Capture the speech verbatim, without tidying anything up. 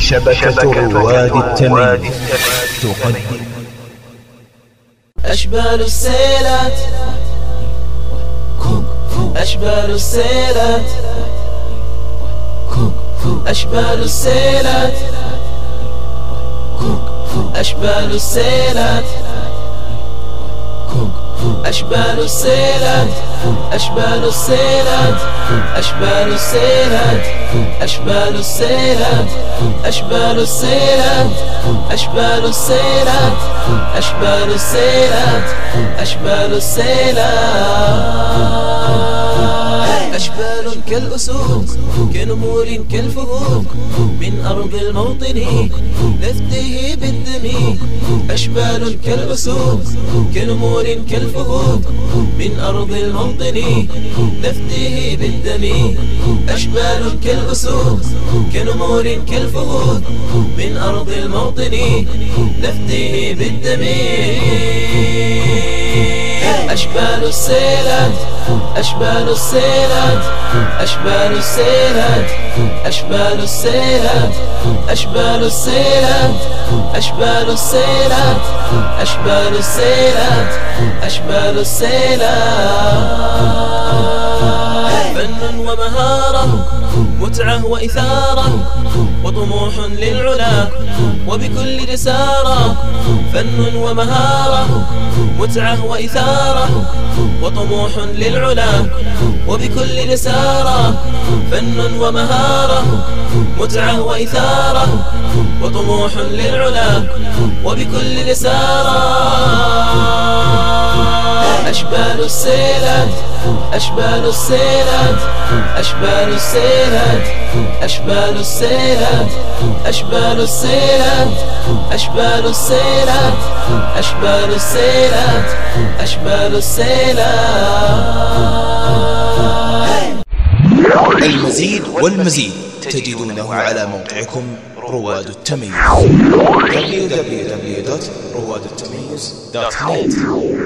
شبكة رواد التمييز تقدم أشبال السيلات، أشبال السيلات، أشبال السيلات، أشبال السيلات، أشبال السيلات، أشبال السيلات، أشبال السيلات، أشبال السيلات، أشبال السيلات، أشبال السيلات، أشبال السيلات، أشبال السيلات. أشبال كالأسود كنمور كالفهود من أرض الموطن نفده بالدم. أشبال كالأسود كنمور كالفهود من أرض الموطن نفده بالدم. أشبال كالأسود كنمور كالفهود من أرض الموطن نفده بالدم. أشبال السيلات، أشبال السيلات، أشبال السيلات، أشبال السيلات، أشبال السيلات، أشبال السيلات، أشبال السيلات، أشبال السيلات. فن ومهارة، متعة وإثارة، وطموح للعلا وبكل جسارة. فن ومهارة، متعة وإثارة، وطموح للعلا وبكل جسارة. فن ومهارة، متعة وإثارة، وطموح للعلا وبكل جسارة. أشبال السيلات، أشبال السيلات، أشبال السيلات، أشبال السيلات، أشبال السيلات، أشبال السيلات، أشبال السيلات، أشبال السيلات. المزيد والمزيد تجدونه على موقعكم رواد التمييز دبليو دبليو دبليو دوت رواد التمييز دوت نت.